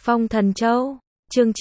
Phong Thần Châu, chương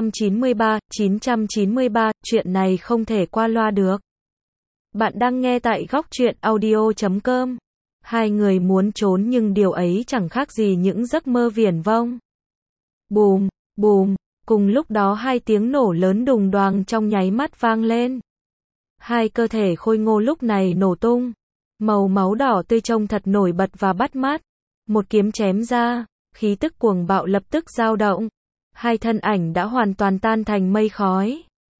993, chuyện này không thể qua loa được. Bạn đang nghe tại Góc Truyện Audio.com. Hai người muốn trốn nhưng điều ấy chẳng khác gì những giấc mơ viển vông. Bùm, bùm, cùng lúc đó hai tiếng nổ lớn đùng đoàng trong nháy mắt vang lên. Hai cơ thể khôi ngô lúc này nổ tung. Màu máu đỏ tươi trông thật nổi bật và bắt mắt. Một kiếm chém ra, khí tức cuồng bạo lập tức dao động. Hai thân ảnh đã hoàn toàn tan thành mây khói.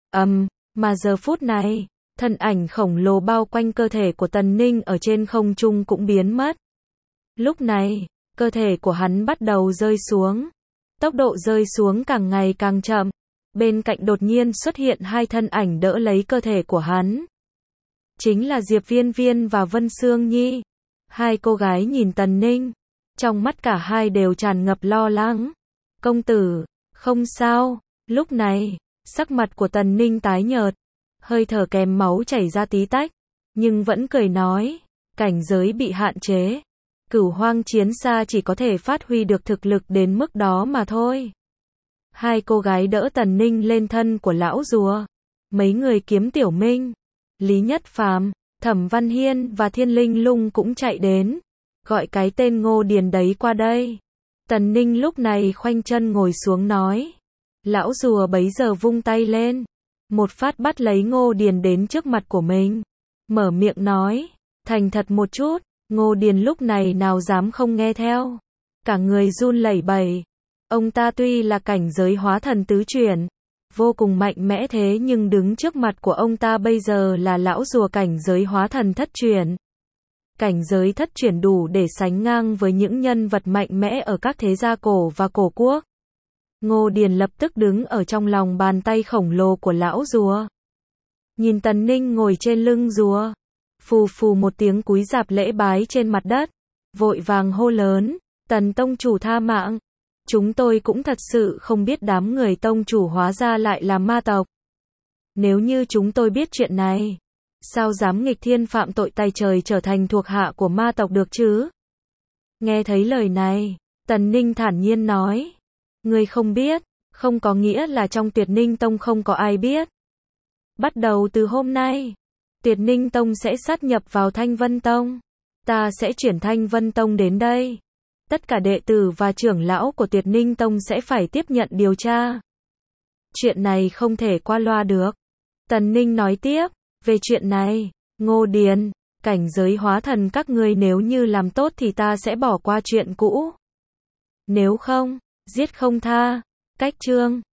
Mà giờ phút này, thân ảnh khổng lồ bao quanh cơ thể của Tần Ninh ở trên không trung cũng biến mất. Lúc này, cơ thể của hắn bắt đầu rơi xuống. Tốc độ rơi xuống càng ngày càng chậm. Bên cạnh đột nhiên xuất hiện hai thân ảnh đỡ lấy cơ thể của hắn. Chính là Diệp Viên Viên và Vân Sương Nhi. Hai cô gái nhìn Tần Ninh. Trong mắt cả hai đều tràn ngập lo lắng. Công tử, không sao. Lúc này, sắc mặt của Tần Ninh tái nhợt. Hơi thở kèm máu chảy ra tí tách. Nhưng vẫn cười nói. Cảnh giới bị hạn chế. Cửu hoang chiến xa chỉ có thể phát huy được thực lực đến mức đó mà thôi. Hai cô gái đỡ Tần Ninh lên thân của lão rùa. Mấy người Kiếm Tiểu Minh, Lý Nhất Phàm, Thẩm Văn Hiên và Thiên Linh Lung cũng chạy đến. Gọi cái tên Ngô Điền đấy qua đây. Tần Ninh lúc này khoanh chân ngồi xuống nói. Lão rùa bấy giờ vung tay lên. Một phát bắt lấy Ngô Điền đến trước mặt của mình. Mở miệng nói. Thành thật một chút. Ngô Điền lúc này nào dám không nghe theo. Cả người run lẩy bẩy. Ông ta tuy là cảnh giới hóa thần tứ chuyển, vô cùng mạnh mẽ thế nhưng đứng trước mặt của ông ta bây giờ là lão rùa cảnh giới hóa thần thất chuyển. Cảnh giới thất chuyển đủ để sánh ngang với những nhân vật mạnh mẽ ở các thế gia cổ và cổ quốc. Ngô Điền lập tức đứng ở trong lòng bàn tay khổng lồ của lão rùa. Nhìn Tần Ninh ngồi trên lưng rùa. Phù phù một tiếng cúi rạp lễ bái trên mặt đất. Vội vàng hô lớn. Tần tông chủ tha mạng. Chúng tôi cũng thật sự không biết đám người tông chủ hóa ra lại là ma tộc. Nếu như chúng tôi biết chuyện này, sao dám nghịch thiên phạm tội tay trời trở thành thuộc hạ của ma tộc được chứ? Nghe thấy lời này, Tần Ninh thản nhiên nói. Ngươi không biết, không có nghĩa là trong Tuyệt Ninh Tông không có ai biết. Bắt đầu từ hôm nay, Tuyệt Ninh Tông sẽ sát nhập vào Thanh Vân Tông. Ta sẽ chuyển Thanh Vân Tông đến đây. Tất cả đệ tử và trưởng lão của Tuyệt Ninh Tông sẽ phải tiếp nhận điều tra. Chuyện này không thể qua loa được. Tần Ninh nói tiếp, về chuyện này, Ngô Điền, cảnh giới hóa thần các ngươi nếu như làm tốt thì ta sẽ bỏ qua chuyện cũ. Nếu không, giết không tha. Cách chương